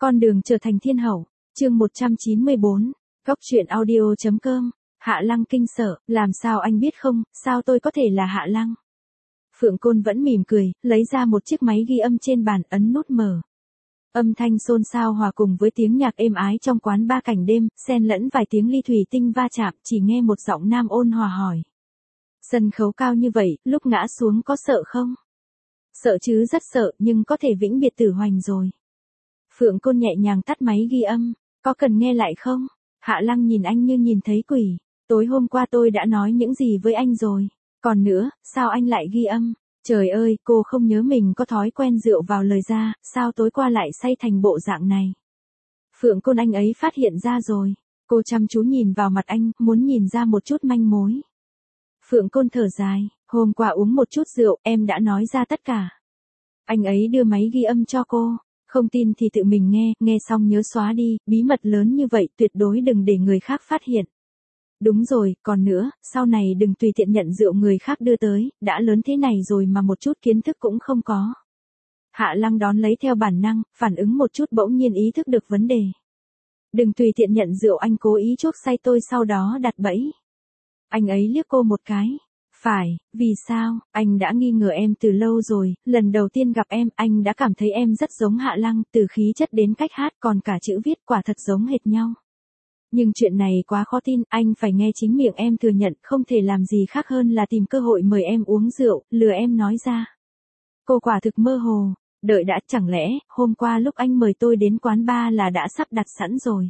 Con đường trở thành thiên hậu, chương 194, Góc truyện audio.com, Hạ Lăng kinh sợ, làm sao anh biết không, sao tôi có thể là Hạ Lăng? Phượng Côn vẫn mỉm cười, lấy ra một chiếc máy ghi âm trên bàn, ấn nút mở. Âm thanh xôn xao hòa cùng với tiếng nhạc êm ái trong quán ba cảnh đêm, xen lẫn vài tiếng ly thủy tinh va chạm, chỉ nghe một giọng nam ôn hòa hỏi. Sân khấu cao như vậy, lúc ngã xuống có sợ không? Sợ chứ, rất sợ, nhưng có thể vĩnh biệt tử hoành rồi. Phượng Côn nhẹ nhàng tắt máy ghi âm, có cần nghe lại không? Hạ Lăng nhìn anh như nhìn thấy quỷ, tối hôm qua tôi đã nói những gì với anh rồi, còn nữa, sao anh lại ghi âm? Trời ơi, cô không nhớ mình có thói quen rượu vào lời ra, sao tối qua lại say thành bộ dạng này? Phượng Côn, anh ấy phát hiện ra rồi. Cô chăm chú nhìn vào mặt anh, muốn nhìn ra một chút manh mối. Phượng Côn thở dài, hôm qua uống một chút rượu, em đã nói ra tất cả. Anh ấy đưa máy ghi âm cho cô, không tin thì tự mình nghe xong nhớ xóa đi, bí mật lớn như vậy tuyệt đối đừng để người khác phát hiện. Đúng rồi, còn nữa, sau này đừng tùy tiện nhận rượu người khác đưa tới, đã lớn thế này rồi mà một chút kiến thức cũng không có. Hạ Lăng đón lấy theo bản năng, phản ứng một chút bỗng nhiên ý thức được vấn đề. Đừng tùy tiện nhận rượu, anh cố ý chuốc say tôi sau đó đặt bẫy. Anh ấy liếc cô một cái. Phải, vì sao, anh đã nghi ngờ em từ lâu rồi, lần đầu tiên gặp em, anh đã cảm thấy em rất giống Hạ Lăng, từ khí chất đến cách hát còn cả chữ viết quả thật giống hệt nhau. Nhưng chuyện này quá khó tin, anh phải nghe chính miệng em thừa nhận, không thể làm gì khác hơn là tìm cơ hội mời em uống rượu, lừa em nói ra. Cô quả thực mơ hồ, đợi đã, chẳng lẽ, hôm qua lúc anh mời tôi đến quán bar là đã sắp đặt sẵn rồi.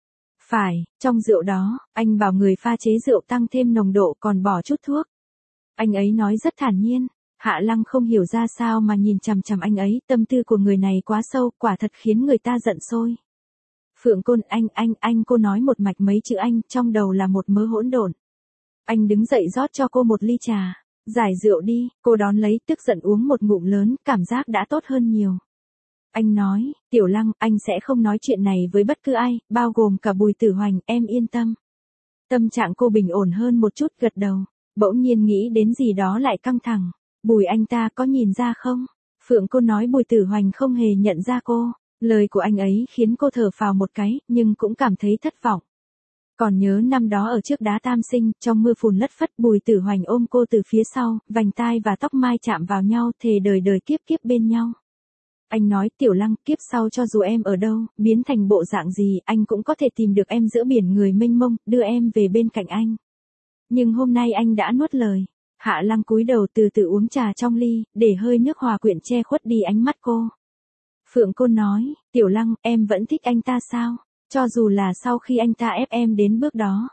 Phải, trong rượu đó, anh bảo người pha chế rượu tăng thêm nồng độ còn bỏ chút thuốc. Anh ấy nói rất thản nhiên, Hạ Lăng không hiểu ra sao mà nhìn chằm chằm anh ấy, tâm tư của người này quá sâu, quả thật khiến người ta giận sôi. Phượng Côn, anh, cô nói một mạch mấy chữ anh, trong đầu là một mớ hỗn độn. Anh đứng dậy rót cho cô một ly trà, giải rượu đi, cô đón lấy, tức giận uống một ngụm lớn, cảm giác đã tốt hơn nhiều. Anh nói, Tiểu Lăng, anh sẽ không nói chuyện này với bất cứ ai, bao gồm cả Bùi Tử Hoành, em yên tâm. Tâm trạng cô bình ổn hơn một chút, gật đầu, bỗng nhiên nghĩ đến gì đó lại căng thẳng. Bùi anh ta có nhìn ra không? Phượng Côn nói Bùi Tử Hoành không hề nhận ra cô. Lời của anh ấy khiến cô thở phào một cái, nhưng cũng cảm thấy thất vọng. Còn nhớ năm đó ở trước đá Tam Sinh, trong mưa phùn lất phất, Bùi Tử Hoành ôm cô từ phía sau, vành tai và tóc mai chạm vào nhau, thề đời đời kiếp kiếp bên nhau. Anh nói, Tiểu Lăng, kiếp sau cho dù em ở đâu, biến thành bộ dạng gì, anh cũng có thể tìm được em giữa biển người mênh mông, đưa em về bên cạnh anh. Nhưng hôm nay anh đã nuốt lời. Hạ Lăng cúi đầu từ từ uống trà trong ly, để hơi nước hòa quyện che khuất đi ánh mắt cô. Phượng Côn nói, Tiểu Lăng, em vẫn thích anh ta sao? Cho dù là sau khi anh ta ép em đến bước đó.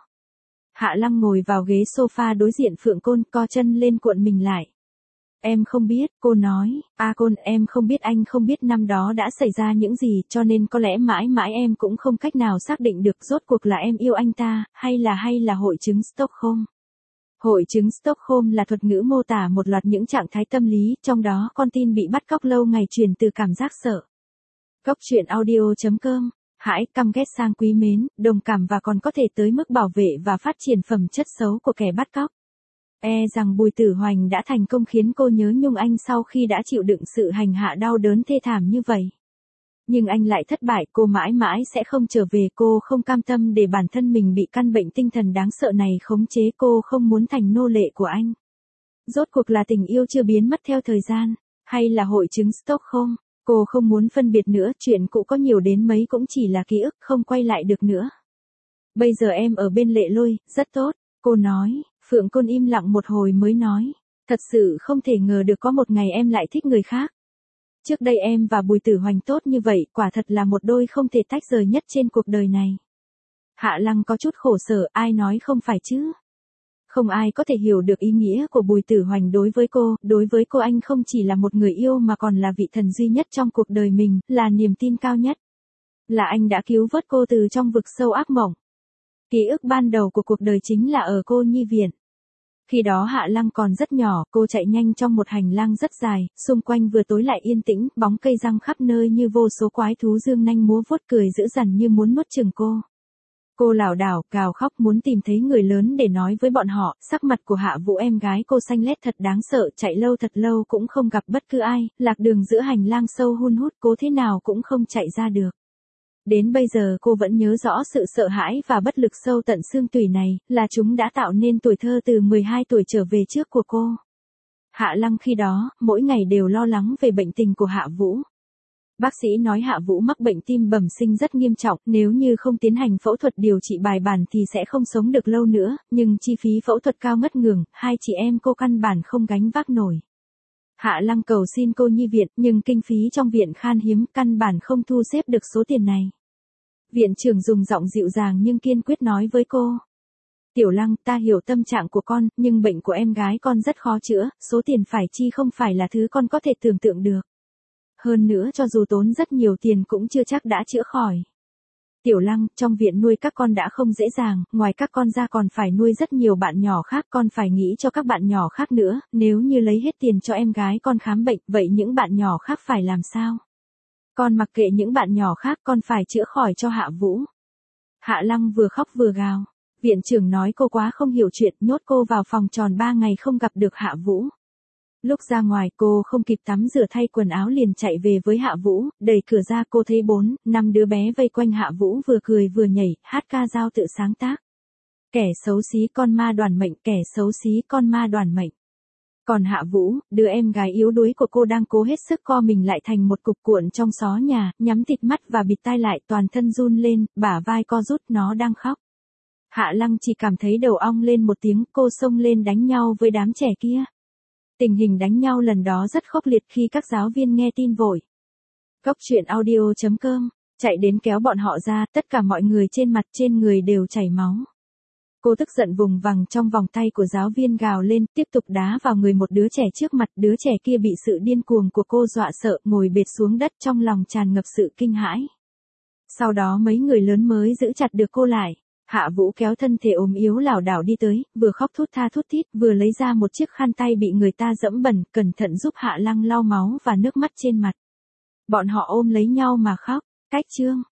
Hạ Lăng ngồi vào ghế sofa đối diện Phượng Côn, co chân lên cuộn mình lại. Em không biết, cô nói, Côn, em không biết, anh không biết năm đó đã xảy ra những gì, cho nên có lẽ mãi mãi em cũng không cách nào xác định được rốt cuộc là em yêu anh ta, hay là hội chứng Stockholm. Hội chứng Stockholm là thuật ngữ mô tả một loạt những trạng thái tâm lý, trong đó con tin bị bắt cóc lâu ngày truyền từ cảm giác sợ. Góc truyện audio.com, hãy căm ghét sang quý mến, đồng cảm và còn có thể tới mức bảo vệ và phát triển phẩm chất xấu của kẻ bắt cóc. Rằng Bùi Tử Hoành đã thành công khiến cô nhớ nhung anh sau khi đã chịu đựng sự hành hạ đau đớn thê thảm như vậy. Nhưng anh lại thất bại, cô mãi mãi sẽ không trở về, cô không cam tâm để bản thân mình bị căn bệnh tinh thần đáng sợ này khống chế, cô không muốn thành nô lệ của anh. Rốt cuộc là tình yêu chưa biến mất theo thời gian, hay là hội chứng Stockholm, cô không muốn phân biệt nữa, chuyện cũ có nhiều đến mấy cũng chỉ là ký ức, không quay lại được nữa. Bây giờ em ở bên Lệ Lôi, rất tốt, cô nói. Phượng Côn im lặng một hồi mới nói, thật sự không thể ngờ được có một ngày em lại thích người khác. Trước đây em và Bùi Tử Hoành tốt như vậy, quả thật là một đôi không thể tách rời nhất trên cuộc đời này. Hạ Lăng có chút khổ sở, ai nói không phải chứ? Không ai có thể hiểu được ý nghĩa của Bùi Tử Hoành đối với cô anh không chỉ là một người yêu mà còn là vị thần duy nhất trong cuộc đời mình, là niềm tin cao nhất. Là anh đã cứu vớt cô từ trong vực sâu ác mộng. Ký ức ban đầu của cuộc đời chính là ở cô nhi viện. Khi đó Hạ Lăng còn rất nhỏ, cô chạy nhanh trong một hành lang rất dài, xung quanh vừa tối lại yên tĩnh, bóng cây răng khắp nơi như vô số quái thú dương nanh múa vuốt cười dữ dằn như muốn nuốt chửng cô. Cô lảo đảo, gào khóc muốn tìm thấy người lớn để nói với bọn họ, sắc mặt của Hạ Vũ em gái cô xanh lét thật đáng sợ, chạy lâu thật lâu cũng không gặp bất cứ ai, lạc đường giữa hành lang sâu hun hút, cố thế nào cũng không chạy ra được. Đến bây giờ cô vẫn nhớ rõ sự sợ hãi và bất lực sâu tận xương tủy này, là chúng đã tạo nên tuổi thơ từ 12 tuổi trở về trước của cô. Hạ Lăng khi đó, mỗi ngày đều lo lắng về bệnh tình của Hạ Vũ. Bác sĩ nói Hạ Vũ mắc bệnh tim bẩm sinh rất nghiêm trọng, nếu như không tiến hành phẫu thuật điều trị bài bản thì sẽ không sống được lâu nữa, nhưng chi phí phẫu thuật cao ngất ngường, hai chị em cô căn bản không gánh vác nổi. Hạ Lăng cầu xin cô nhi viện, nhưng kinh phí trong viện khan hiếm, căn bản không thu xếp được số tiền này. Viện trưởng dùng giọng dịu dàng nhưng kiên quyết nói với cô. Tiểu Lăng, ta hiểu tâm trạng của con, nhưng bệnh của em gái con rất khó chữa, số tiền phải chi không phải là thứ con có thể tưởng tượng được. Hơn nữa cho dù tốn rất nhiều tiền cũng chưa chắc đã chữa khỏi. Tiểu Lăng, trong viện nuôi các con đã không dễ dàng, ngoài các con ra còn phải nuôi rất nhiều bạn nhỏ khác, con phải nghĩ cho các bạn nhỏ khác nữa, nếu như lấy hết tiền cho em gái con khám bệnh, vậy những bạn nhỏ khác phải làm sao? Con mặc kệ những bạn nhỏ khác, con phải chữa khỏi cho Hạ Vũ. Hạ Lăng vừa khóc vừa gào. Viện trưởng nói cô quá không hiểu chuyện, nhốt cô vào phòng tròn 3 ngày không gặp được Hạ Vũ. Lúc ra ngoài cô không kịp tắm rửa thay quần áo liền chạy về với Hạ Vũ, đẩy cửa ra cô thấy 4-5 đứa bé vây quanh Hạ Vũ vừa cười vừa nhảy, hát ca dao tự sáng tác. Kẻ xấu xí con ma đoàn mệnh, kẻ xấu xí con ma đoàn mệnh. Còn Hạ Vũ, đứa em gái yếu đuối của cô đang cố hết sức co mình lại thành một cục cuộn trong xó nhà, nhắm thịt mắt và bịt tai lại, toàn thân run lên, bả vai co rút, nó đang khóc. Hạ Lăng chỉ cảm thấy đầu ong lên một tiếng, cô xông lên đánh nhau với đám trẻ kia. Tình hình đánh nhau lần đó rất khốc liệt khi các giáo viên nghe tin vội. Góc truyện audio.com, chạy đến kéo bọn họ ra, tất cả mọi người trên mặt trên người đều chảy máu. Cô tức giận vùng vằng trong vòng tay của giáo viên gào lên, tiếp tục đá vào người một đứa trẻ trước mặt, đứa trẻ kia bị sự điên cuồng của cô dọa sợ, ngồi bệt xuống đất trong lòng tràn ngập sự kinh hãi. Sau đó mấy người lớn mới giữ chặt được cô lại. Hạ Vũ kéo thân thể ốm yếu lảo đảo đi tới, vừa khóc thút tha thút thít, vừa lấy ra một chiếc khăn tay bị người ta dẫm bẩn, cẩn thận giúp Hạ Lăng lau máu và nước mắt trên mặt. Bọn họ ôm lấy nhau mà khóc. Cách chương